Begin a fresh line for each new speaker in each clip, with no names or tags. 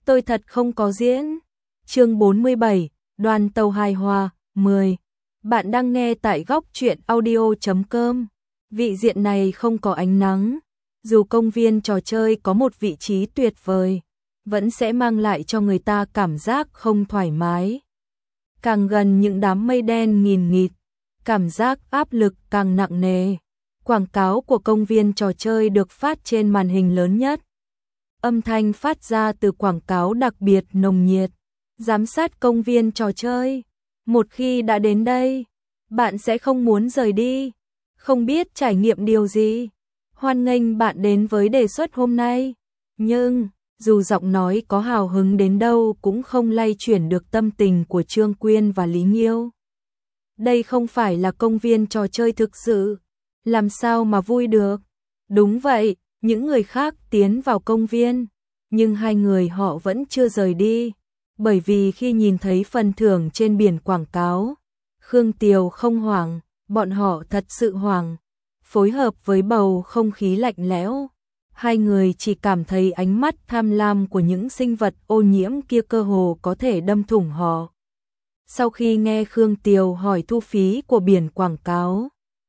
Tôi thật không có diễn. Chương 47, Đoàn tàu hài hòa, 10. Bạn đang nghe tại góc truyện audio.com. Vị diện này không có ánh nắng. Dù công viên trò chơi có một vị trí tuyệt vời, vẫn sẽ mang lại cho người ta cảm giác không thoải mái. Càng gần những đám mây đen nghìn nghịt, cảm giác áp lực càng nặng nề. Quảng cáo của công viên trò chơi được phát trên màn hình lớn nhất. Âm thanh phát ra từ quảng cáo đặc biệt nồng nhiệt. Giám sát công viên trò chơi. Một khi đã đến đây, bạn sẽ không muốn rời đi. Không biết trải nghiệm điều gì. Hoan nghênh bạn đến với đề xuất hôm nay. Nhưng, dù giọng nói có hào hứng đến đâu cũng không lay chuyển được tâm tình của Trương Quyên và Lý Nghiêu. Đây không phải là công viên trò chơi thực sự. Làm sao mà vui được? Đúng vậy, những người khác tiến vào công viên, nhưng hai người họ vẫn chưa rời đi. Bởi vì khi nhìn thấy phần thưởng trên biển quảng cáo, Khương Tiều không hoảng, bọn họ thật sự hoảng. Phối hợp với bầu không khí lạnh lẽo, hai người chỉ cảm thấy ánh mắt tham lam của những sinh vật ô nhiễm kia cơ hồ có thể đâm thủng họ. Sau khi nghe Khương Tiều hỏi thu phí của biển quảng cáo,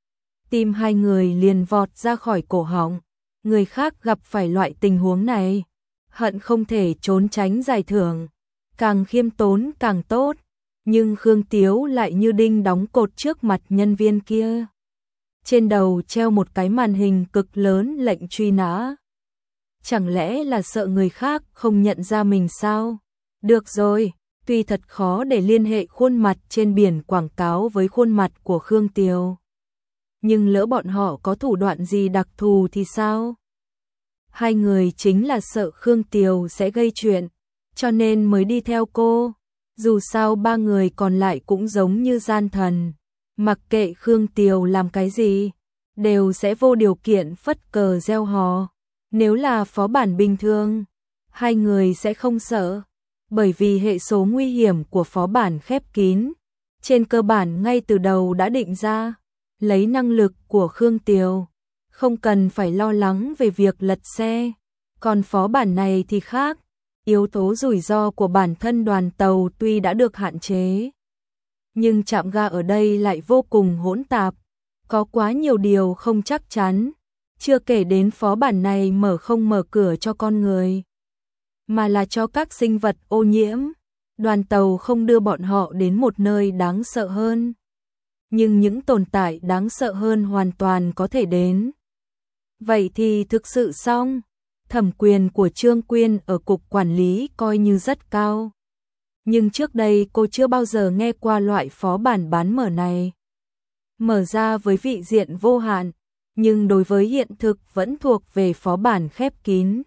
tim hai người liền vọt ra khỏi cổ họng. Người khác gặp phải loại tình huống này, hận không thể trốn tránh giải thưởng, càng khiêm tốn càng tốt, nhưng Khương Tiếu lại như đinh đóng cột trước mặt nhân viên kia. Trên đầu treo một cái màn hình cực lớn lệnh truy nã. Chẳng lẽ là sợ người khác không nhận ra mình sao? Được rồi, tuy thật khó để liên hệ khuôn mặt trên biển quảng cáo với khuôn mặt của Khương Tiều, nhưng lỡ bọn họ có thủ đoạn gì đặc thù thì sao? Hai người chính là sợ Khương Tiều sẽ gây chuyện, cho nên mới đi theo cô. Dù sao ba người còn lại cũng giống như gian thần, mặc kệ Khương Tiều làm cái gì, đều sẽ vô điều kiện phất cờ reo hò. Nếu là phó bản bình thường, hai người sẽ không sợ, bởi vì hệ số nguy hiểm của phó bản khép kín, trên cơ bản ngay từ đầu đã định ra. Lấy năng lực của Khương Tiều, không cần phải lo lắng về việc lật xe. Còn phó bản này thì khác, yếu tố rủi ro của bản thân đoàn tàu tuy đã được hạn chế, nhưng trạm ga ở đây lại vô cùng hỗn tạp, có quá nhiều điều không chắc chắn, chưa kể đến phó bản này không mở cửa cho con người, mà là cho các sinh vật ô nhiễm. Đoàn tàu không đưa bọn họ đến một nơi đáng sợ hơn, nhưng những tồn tại đáng sợ hơn hoàn toàn có thể đến. Vậy thì thực sự xong. Thẩm quyền của Trương Quyên ở cục quản lý coi như rất cao, nhưng trước đây cô chưa bao giờ nghe qua loại phó bản bán mở này. Mở ra với vị diện vô hạn, nhưng đối với hiện thực vẫn thuộc về phó bản khép kín.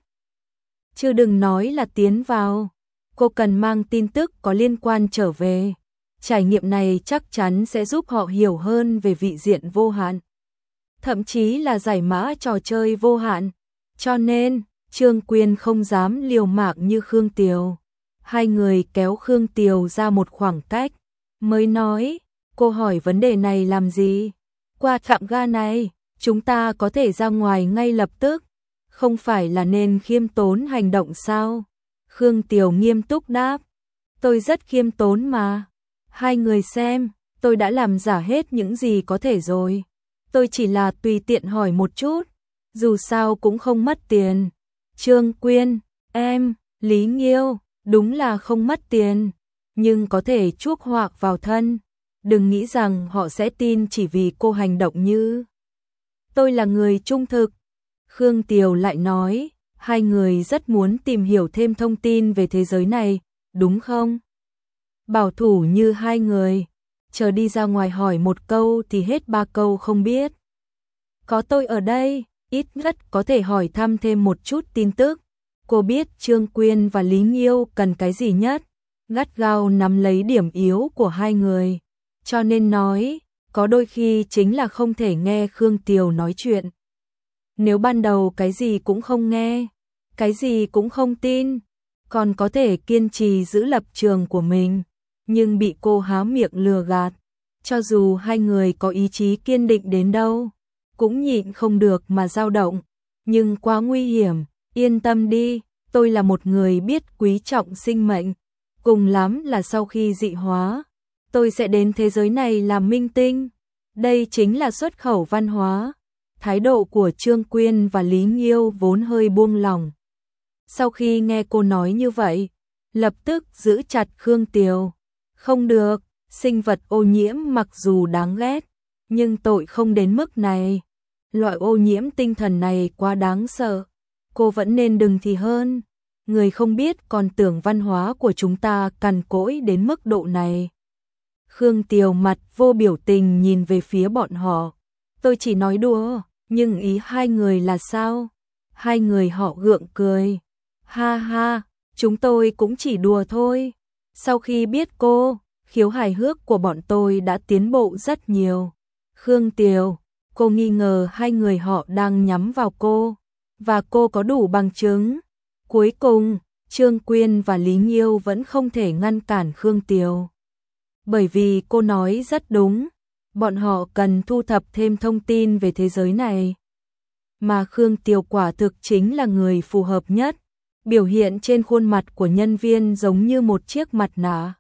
Chứ đừng nói là tiến vào, cô cần mang tin tức có liên quan trở về. Trải nghiệm này chắc chắn sẽ giúp họ hiểu hơn về vị diện vô hạn, thậm chí là giải mã trò chơi vô hạn. Cho nên, Trương Quyên không dám liều mạng như Khương Tiều. Hai người kéo Khương Tiều ra một khoảng cách, mới nói, cô hỏi vấn đề này làm gì? Qua trạm ga này, chúng ta có thể ra ngoài ngay lập tức, không phải là nên khiêm tốn hành động sao? Khương Tiều nghiêm túc đáp, tôi rất khiêm tốn mà. Hai người xem, tôi đã làm giả hết những gì có thể rồi. Tôi chỉ là tùy tiện hỏi một chút, dù sao cũng không mất tiền. Trương Quyên, em, Lý Nghiêu, đúng là không mất tiền, nhưng có thể chuốc họa vào thân. Đừng nghĩ rằng họ sẽ tin chỉ vì cô hành động như tôi là người trung thực. Khương Tiều lại nói, hai người rất muốn tìm hiểu thêm thông tin về thế giới này, đúng không? Bảo thủ như hai người, chờ đi ra ngoài hỏi một câu thì hết ba câu không biết. Có tôi ở đây, ít nhất có thể hỏi thăm thêm một chút tin tức. Cô biết Trương Quyên và Lý Nghiêu cần cái gì nhất, gắt gao nắm lấy điểm yếu của hai người, cho nên nói, có đôi khi chính là không thể nghe Khương Tiều nói chuyện. Nếu ban đầu cái gì cũng không nghe, cái gì cũng không tin, còn có thể kiên trì giữ lập trường của mình, nhưng bị cô há miệng lừa gạt, cho dù hai người có ý chí kiên định đến đâu, cũng nhịn không được mà dao động. Nhưng quá nguy hiểm, yên tâm đi, tôi là một người biết quý trọng sinh mệnh, cùng lắm là sau khi dị hóa, tôi sẽ đến thế giới này làm minh tinh. Đây chính là xuất khẩu văn hóa. Thái độ của Trương Quyên và Lý Nghiêu vốn hơi buông lỏng. Sau khi nghe cô nói như vậy, lập tức giữ chặt Khương Tiều. Không được, sinh vật ô nhiễm mặc dù đáng ghét, nhưng tội không đến mức này. Loại ô nhiễm tinh thần này quá đáng sợ. Cô vẫn nên đừng thì hơn. Người không biết còn tưởng văn hóa của chúng ta cằn cỗi đến mức độ này. Khương Tiều mặt vô biểu tình nhìn về phía bọn họ. Tôi chỉ nói đùa, nhưng ý hai người là sao? Hai người họ gượng cười. Ha ha, chúng tôi cũng chỉ đùa thôi. Sau khi biết cô, khiếu hài hước của bọn tôi đã tiến bộ rất nhiều. Khương Tiều, cô nghi ngờ hai người họ đang nhắm vào cô, và cô có đủ bằng chứng. Cuối cùng, Trương Quyên và Lý Nghiêu vẫn không thể ngăn cản Khương Tiều. Bởi vì cô nói rất đúng, bọn họ cần thu thập thêm thông tin về thế giới này. Mà Khương Tiều quả thực chính là người phù hợp nhất, biểu hiện trên khuôn mặt của nhân viên giống như một chiếc mặt nạ.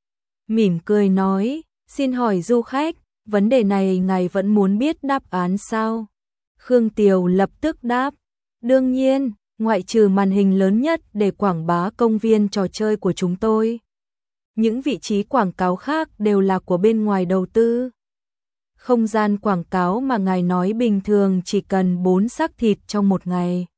Mỉm cười nói, xin hỏi du khách, vấn đề này ngài vẫn muốn biết đáp án sao? Khương Tiều lập tức đáp, đương nhiên, ngoại trừ màn hình lớn nhất để quảng bá công viên trò chơi của chúng tôi. Những vị trí quảng cáo khác đều là của bên ngoài đầu tư. Không gian quảng cáo mà ngài nói bình thường chỉ cần 4 xác thịt trong một ngày.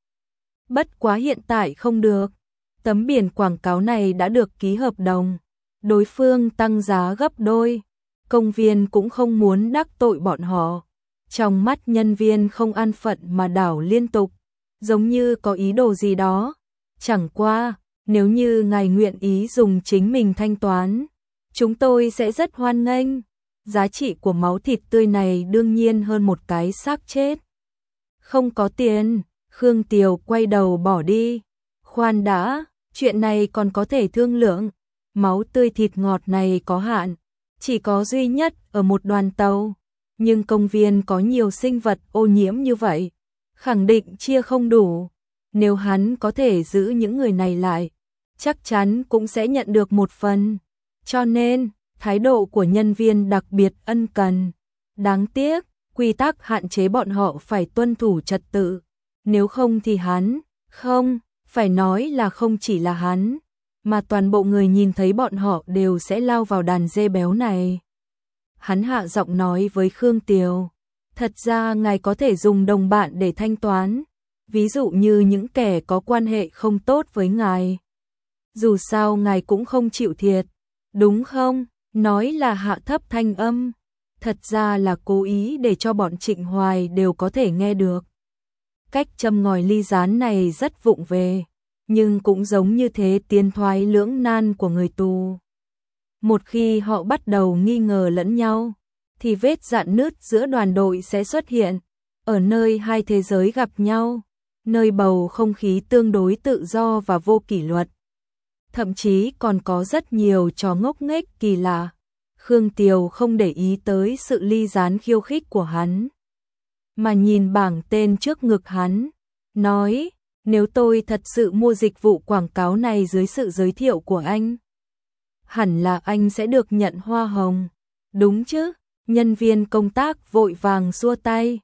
Bất quá hiện tại không được. Tấm biển quảng cáo này đã được ký hợp đồng. Đối phương tăng giá gấp đôi. Công viên cũng không muốn đắc tội bọn họ. Trong mắt nhân viên không an phận mà đảo liên tục. Giống như có ý đồ gì đó. Chẳng qua, nếu như ngài nguyện ý dùng chính mình thanh toán, chúng tôi sẽ rất hoan nghênh. Giá trị của máu thịt tươi này đương nhiên hơn một cái xác chết. Không có tiền, Khương Tiều quay đầu bỏ đi. Khoan đã, chuyện này còn có thể thương lượng. Máu tươi thịt ngọt này có hạn, chỉ có duy nhất ở một đoàn tàu. Nhưng công viên có nhiều sinh vật ô nhiễm như vậy, khẳng định chia không đủ. Nếu hắn có thể giữ những người này lại, chắc chắn cũng sẽ nhận được một phần. Cho nên, thái độ của nhân viên đặc biệt ân cần. Đáng tiếc, quy tắc hạn chế bọn họ phải tuân thủ trật tự. Nếu không thì hắn, không, phải nói là không chỉ là hắn, mà toàn bộ người nhìn thấy bọn họ đều sẽ lao vào đàn dê béo này. Hắn hạ giọng nói với Khương Tiều, thật ra ngài có thể dùng đồng bạn để thanh toán, ví dụ như những kẻ có quan hệ không tốt với ngài. Dù sao ngài cũng không chịu thiệt, đúng không? Nói là hạ thấp thanh âm, thật ra là cố ý để cho bọn Trịnh Hoài đều có thể nghe được. Cách châm ngòi ly gián này rất vụng về, nhưng cũng giống như thế tiến thoái lưỡng nan của người tù. Một khi họ bắt đầu nghi ngờ lẫn nhau, thì vết rạn nứt giữa đoàn đội sẽ xuất hiện, ở nơi hai thế giới gặp nhau, nơi bầu không khí tương đối tự do và vô kỷ luật. Thậm chí còn có rất nhiều trò ngốc nghếch kỳ lạ. Khương Tiều không để ý tới sự ly gián khiêu khích của hắn, mà nhìn bảng tên trước ngực hắn, nói, nếu tôi thật sự mua dịch vụ quảng cáo này dưới sự giới thiệu của anh, hẳn là anh sẽ được nhận hoa hồng, đúng chứ? Nhân viên công tác vội vàng xua tay,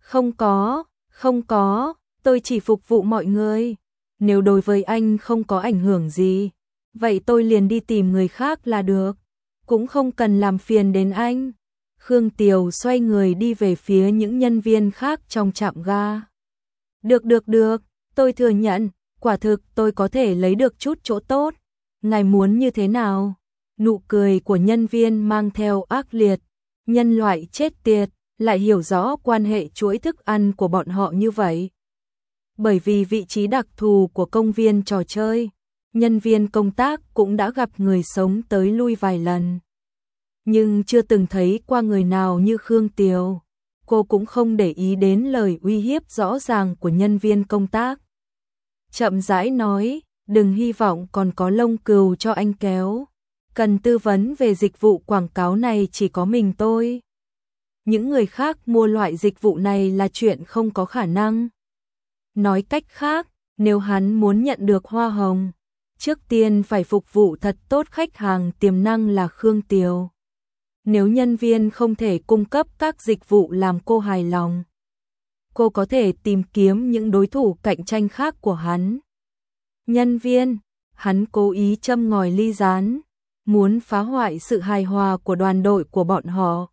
không có, tôi chỉ phục vụ mọi người, nếu đối với anh không có ảnh hưởng gì, vậy tôi liền đi tìm người khác là được, cũng không cần làm phiền đến anh. Khương Tiều xoay người đi về phía những nhân viên khác trong trạm ga. Được, tôi thừa nhận, quả thực tôi có thể lấy được chút chỗ tốt. Ngài muốn như thế nào? Nụ cười của nhân viên mang theo ác liệt. Nhân loại chết tiệt, lại hiểu rõ quan hệ chuỗi thức ăn của bọn họ như vậy. Bởi vì vị trí đặc thù của công viên trò chơi, nhân viên công tác cũng đã gặp người sống tới lui vài lần. Nhưng chưa từng thấy qua người nào như Khương Tiều. Cô cũng không để ý đến lời uy hiếp rõ ràng của nhân viên công tác. Chậm rãi nói, đừng hy vọng còn có lông cừu cho anh kéo. Cần tư vấn về dịch vụ quảng cáo này chỉ có mình tôi. Những người khác mua loại dịch vụ này là chuyện không có khả năng. Nói cách khác, Nếu hắn muốn nhận được hoa hồng, trước tiên phải phục vụ thật tốt khách hàng tiềm năng là Khương Tiều. Nếu nhân viên không thể cung cấp các dịch vụ làm cô hài lòng, cô có thể tìm kiếm những đối thủ cạnh tranh khác của hắn. Nhân viên, hắn cố ý châm ngòi ly gián, muốn phá hoại sự hài hòa của đoàn đội của bọn họ.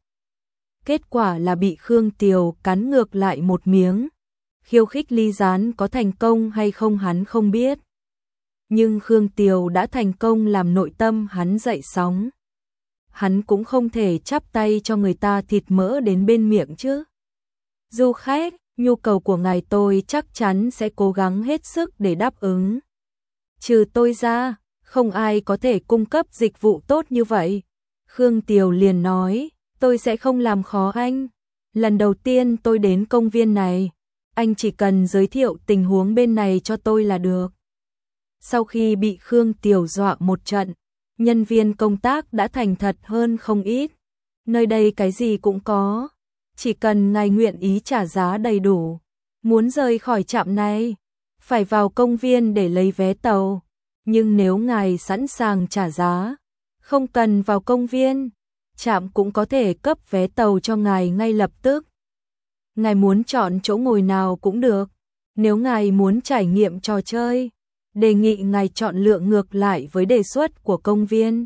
Kết quả là bị Khương Tiều cắn ngược lại một miếng. Khiêu khích ly gián có thành công hay không hắn không biết. Nhưng Khương Tiều đã thành công làm nội tâm hắn dậy sóng. Hắn cũng không thể chắp tay cho người ta thịt mỡ đến bên miệng chứ. Du khách, nhu cầu của ngài tôi chắc chắn sẽ cố gắng hết sức để đáp ứng. Trừ tôi ra, không ai có thể cung cấp dịch vụ tốt như vậy. Khương Tiều liền nói, tôi sẽ không làm khó anh. Lần đầu tiên tôi đến công viên này, anh chỉ cần giới thiệu tình huống bên này cho tôi là được. Sau khi bị Khương Tiều dọa một trận, nhân viên công tác đã thành thật hơn không ít. Nơi đây cái gì cũng có, chỉ cần ngài nguyện ý trả giá đầy đủ. Muốn rời khỏi trạm này, phải vào công viên để lấy vé tàu. Nhưng nếu ngài sẵn sàng trả giá, không cần vào công viên, trạm cũng có thể cấp vé tàu cho ngài ngay lập tức. Ngài muốn chọn chỗ ngồi nào cũng được. Nếu ngài muốn trải nghiệm trò chơi, đề nghị ngài chọn lựa ngược lại với đề xuất của công viên.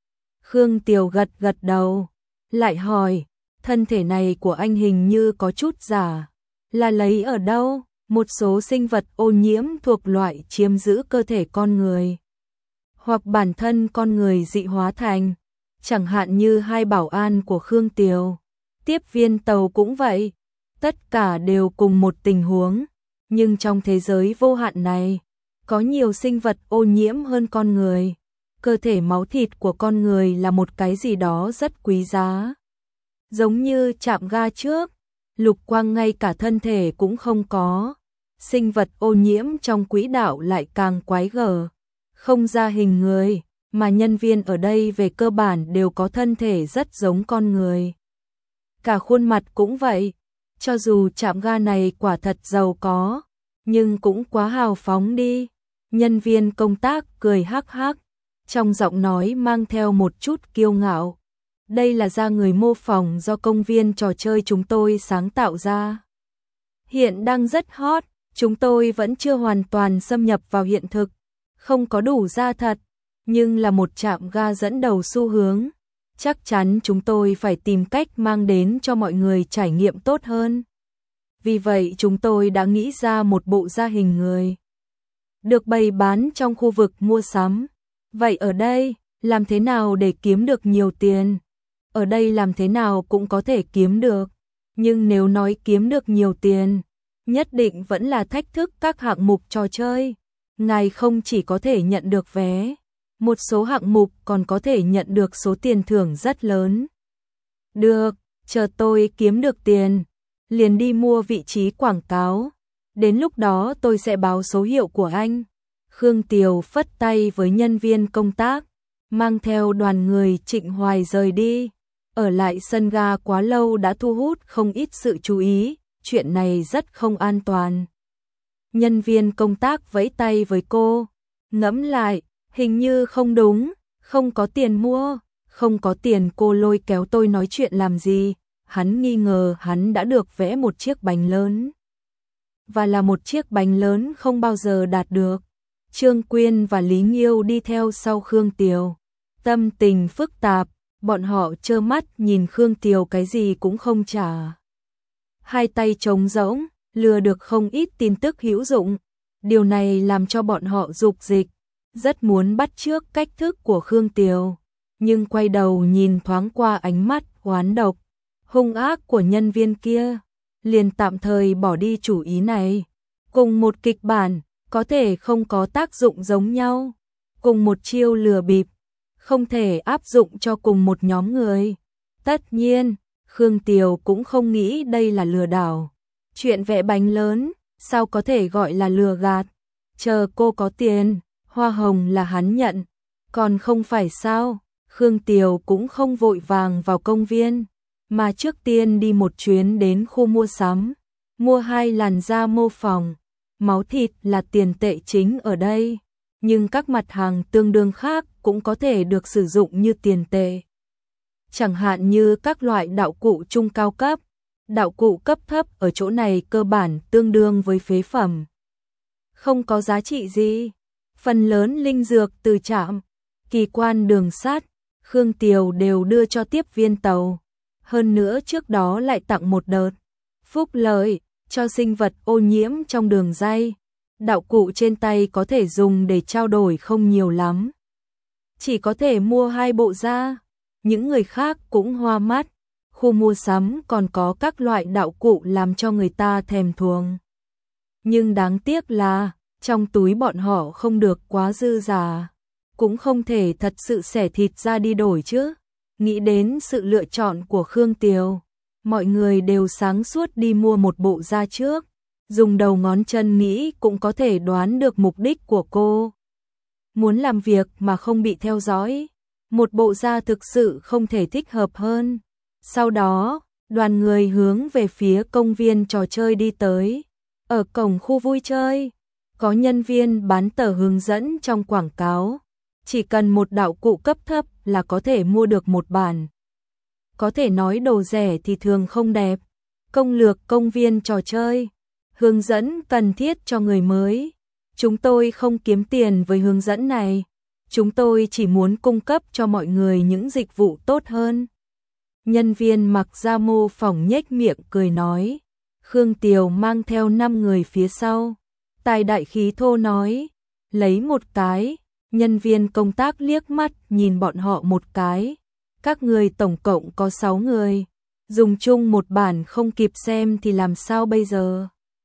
Khương Tiều gật gật đầu, lại hỏi, thân thể này của anh hình như có chút giả, là lấy ở đâu? Một số sinh vật ô nhiễm thuộc loại chiếm giữ cơ thể con người, hoặc bản thân con người dị hóa thành, chẳng hạn như hai bảo an của Khương Tiều. Tiếp viên tàu cũng vậy, tất cả đều cùng một tình huống, nhưng trong thế giới vô hạn này, có nhiều sinh vật ô nhiễm hơn con người. Cơ thể máu thịt của con người là một cái gì đó rất quý giá. Giống như trạm ga trước, Lục Quang ngay cả thân thể cũng không có. Sinh vật ô nhiễm trong quỹ đạo lại càng quái gở, không ra hình người, mà nhân viên ở đây về cơ bản đều có thân thể rất giống con người. Cả khuôn mặt cũng vậy, cho dù trạm ga này quả thật giàu có, nhưng cũng quá hào phóng đi. Nhân viên công tác cười hắc hắc, trong giọng nói mang theo một chút kiêu ngạo. Đây là da người mô phỏng do công viên trò chơi chúng tôi sáng tạo ra. Hiện đang rất hot, chúng tôi vẫn chưa hoàn toàn xâm nhập vào hiện thực, không có đủ da thật, nhưng là một trạm ga dẫn đầu xu hướng. Chắc chắn chúng tôi phải tìm cách mang đến cho mọi người trải nghiệm tốt hơn. Vì vậy chúng tôi đã nghĩ ra một bộ da hình người, được bày bán trong khu vực mua sắm. Vậy ở đây, làm thế nào để kiếm được nhiều tiền? Ở đây làm thế nào cũng có thể kiếm được. Nhưng nếu nói kiếm được nhiều tiền, nhất định vẫn là thách thức các hạng mục trò chơi. Ngài không chỉ có thể nhận được vé, một số hạng mục còn có thể nhận được số tiền thưởng rất lớn. Được, chờ tôi kiếm được tiền, liền đi mua vị trí quảng cáo. Đến lúc đó tôi sẽ báo số hiệu của anh. Khương Tiều phất tay với nhân viên công tác, mang theo đoàn người Trịnh Hoài rời đi. Ở lại sân ga quá lâu đã thu hút không ít sự chú ý, chuyện này rất không an toàn. Nhân viên công tác vẫy tay với cô, ngẫm lại, hình như không đúng, không có tiền mua, không có tiền cô lôi kéo tôi nói chuyện làm gì. Hắn nghi ngờ hắn đã được vẽ một chiếc bánh lớn. Và là một chiếc bánh lớn không bao giờ đạt được. Trương Quyên và Lý Nghiêu đi theo sau Khương Tiều. Tâm tình phức tạp, bọn họ trơ mắt nhìn Khương Tiều cái gì cũng không trả. Hai tay trống rỗng, lừa được không ít tin tức hữu dụng. Điều này làm cho bọn họ dục dịch, rất muốn bắt chước cách thức của Khương Tiều. Nhưng quay đầu nhìn thoáng qua ánh mắt oán độc, hung ác của nhân viên kia, liền tạm thời bỏ đi chủ ý này. Cùng một kịch bản, có thể không có tác dụng giống nhau. Cùng một chiêu lừa bịp, không thể áp dụng cho cùng một nhóm người. Tất nhiên, Khương Tiều cũng không nghĩ đây là lừa đảo. Chuyện vẽ bánh lớn, sao có thể gọi là lừa gạt? Chờ cô có tiền, hoa hồng là hắn nhận. Còn không phải sao? Khương Tiều cũng không vội vàng vào công viên, mà trước tiên đi một chuyến đến khu mua sắm, mua 2 làn da mô phỏng. máu thịt là tiền tệ chính ở đây, nhưng các mặt hàng tương đương khác cũng có thể được sử dụng như tiền tệ. Chẳng hạn như các loại đạo cụ trung cao cấp, đạo cụ cấp thấp ở chỗ này cơ bản tương đương với phế phẩm. Không có giá trị gì. Phần lớn linh dược từ trạm, kỳ quan đường sắt, Khương Tiều đều đưa cho tiếp viên tàu. Hơn nữa trước đó lại tặng một đợt phúc lợi cho sinh vật ô nhiễm trong đường ray. Đạo cụ trên tay có thể dùng để trao đổi không nhiều lắm. Chỉ có thể mua 2 bộ ra. Những người khác cũng hoa mắt. Khu mua sắm còn có các loại đạo cụ làm cho người ta thèm thuồng. Nhưng đáng tiếc là trong túi bọn họ không được quá dư giả. Cũng không thể thật sự xẻ thịt ra đi đổi chứ. Nghĩ đến sự lựa chọn của Khương Tiều, mọi người đều sáng suốt đi mua một bộ da trước. Dùng đầu ngón chân nghĩ cũng có thể đoán được mục đích của cô. Muốn làm việc mà không bị theo dõi, một bộ da thực sự không thể thích hợp hơn. Sau đó, đoàn người hướng về phía công viên trò chơi đi tới. Ở cổng khu vui chơi, có nhân viên bán tờ hướng dẫn trong quảng cáo. Chỉ cần một đạo cụ cấp thấp là có thể mua được một bản. Có thể nói đồ rẻ thì thường không đẹp. Công lược công viên trò chơi. Hướng dẫn cần thiết cho người mới. Chúng tôi không kiếm tiền với hướng dẫn này. Chúng tôi chỉ muốn cung cấp cho mọi người những dịch vụ tốt hơn. Nhân viên mặc da mô phỏng nhếch miệng cười nói. Khương Tiều mang theo 5 người phía sau. Tài đại khí thô nói. Lấy một cái. Nhân viên công tác liếc mắt nhìn bọn họ một cái. Các người tổng cộng có 6 người. Dùng chung một bản không kịp xem thì làm sao bây giờ?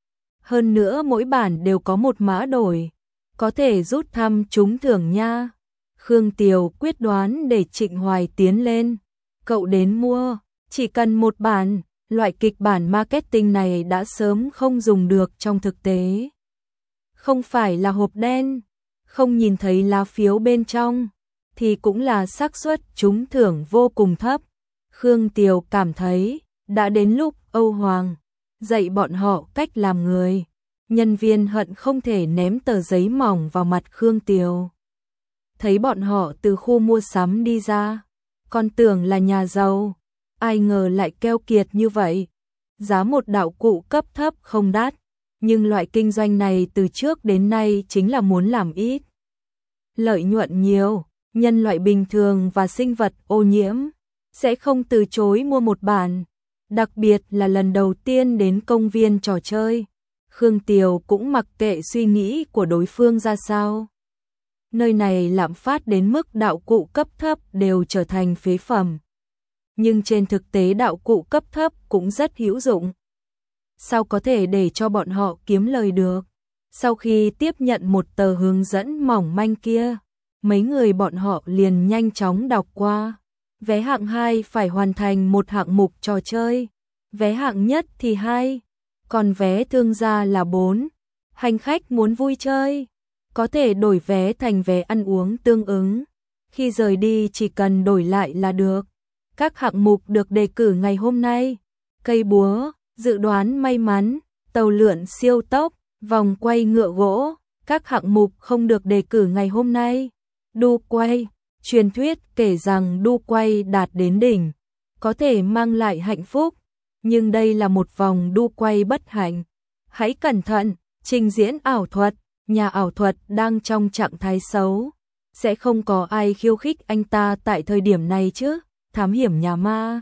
Hơn nữa mỗi bản đều có một mã đổi. Có thể rút thăm trúng thưởng nha. Khương Tiều quyết đoán để Trịnh Hoài tiến lên. Cậu đến mua, chỉ cần một bản. Loại kịch bản marketing này đã sớm không dùng được trong thực tế. Không phải là hộp đen, không nhìn thấy lá phiếu bên trong, thì cũng là xác suất trúng thưởng vô cùng thấp. Khương Tiều cảm thấy đã đến lúc Âu Hoàng dạy bọn họ cách làm người. Nhân viên hận không thể ném tờ giấy mỏng vào mặt Khương Tiều. Thấy bọn họ từ khu mua sắm đi ra, còn tưởng là nhà giàu, ai ngờ lại keo kiệt như vậy. Giá một đạo cụ cấp thấp không đắt, nhưng loại kinh doanh này từ trước đến nay chính là muốn làm ít. Lợi nhuận nhiều, nhân loại bình thường và sinh vật ô nhiễm sẽ không từ chối mua một bản. Đặc biệt là lần đầu tiên đến công viên trò chơi, Khương Tiều cũng mặc kệ suy nghĩ của đối phương ra sao. Nơi này lạm phát đến mức đạo cụ cấp thấp đều trở thành phế phẩm. Nhưng trên thực tế đạo cụ cấp thấp cũng rất hữu dụng. Sao có thể để cho bọn họ kiếm lời được? Sau khi tiếp nhận một tờ hướng dẫn mỏng manh kia, mấy người bọn họ liền nhanh chóng đọc qua. Vé hạng 2 phải hoàn thành một hạng mục trò chơi, vé hạng nhất thì 2, còn vé thương gia là 4. Hành khách muốn vui chơi, có thể đổi vé thành vé ăn uống tương ứng. Khi rời đi chỉ cần đổi lại là được. Các hạng mục được đề cử ngày hôm nay: cây búa, dự đoán may mắn, tàu lượn siêu tốc, vòng quay ngựa gỗ. Các hạng mục không được đề cử ngày hôm nay: đu quay. Truyền thuyết kể rằng đu quay đạt đến đỉnh có thể mang lại hạnh phúc, nhưng đây là một vòng đu quay bất hạnh. Hãy cẩn thận, trình diễn ảo thuật, nhà ảo thuật đang trong trạng thái xấu. Sẽ không có ai khiêu khích anh ta tại thời điểm này chứ. Thám hiểm nhà ma.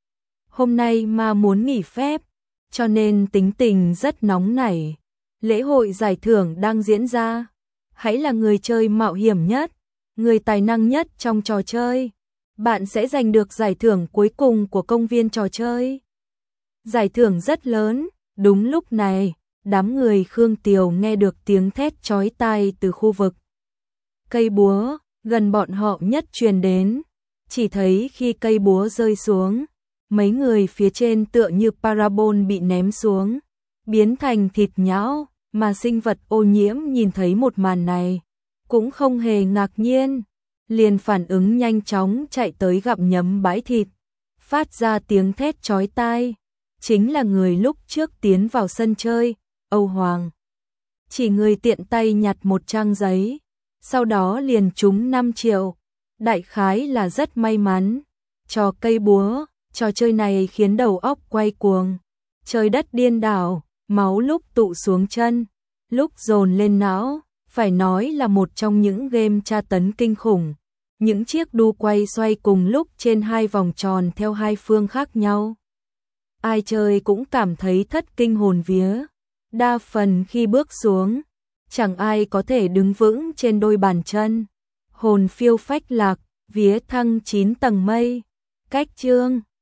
Hôm nay ma muốn nghỉ phép, cho nên tính tình rất nóng nảy. Lễ hội giải thưởng đang diễn ra. Hãy là người chơi mạo hiểm nhất, người tài năng nhất trong trò chơi. Bạn sẽ giành được giải thưởng cuối cùng của công viên trò chơi. Giải thưởng rất lớn. Đúng lúc này, đám người Khương Tiều nghe được tiếng thét chói tai từ khu vực cây búa gần bọn họ nhất truyền đến. Chỉ thấy khi cây búa rơi xuống, mấy người phía trên tựa như parabol bị ném xuống, biến thành thịt nhão, mà sinh vật ô nhiễm nhìn thấy một màn này, cũng không hề ngạc nhiên, liền phản ứng nhanh chóng chạy tới gặm nhấm bãi thịt, phát ra tiếng thét chói tai. Chính là người lúc trước tiến vào sân chơi, Âu Hoàng. chỉ người tiện tay nhặt một trang giấy, sau đó liền trúng 5 triệu. Đại khái là rất may mắn. Trò cây búa, trò chơi này khiến đầu óc quay cuồng. Trời đất điên đảo, máu lúc tụ xuống chân, lúc dồn lên não, phải nói là một trong những game tra tấn kinh khủng. Những chiếc đu quay xoay cùng lúc trên 2 vòng tròn theo 2 phương khác nhau. Ai chơi cũng cảm thấy thất kinh hồn vía. Đa phần khi bước xuống, chẳng ai có thể đứng vững trên đôi bàn chân. Hồn phiêu phách lạc, vía thăng 9 tầng mây. Cách chương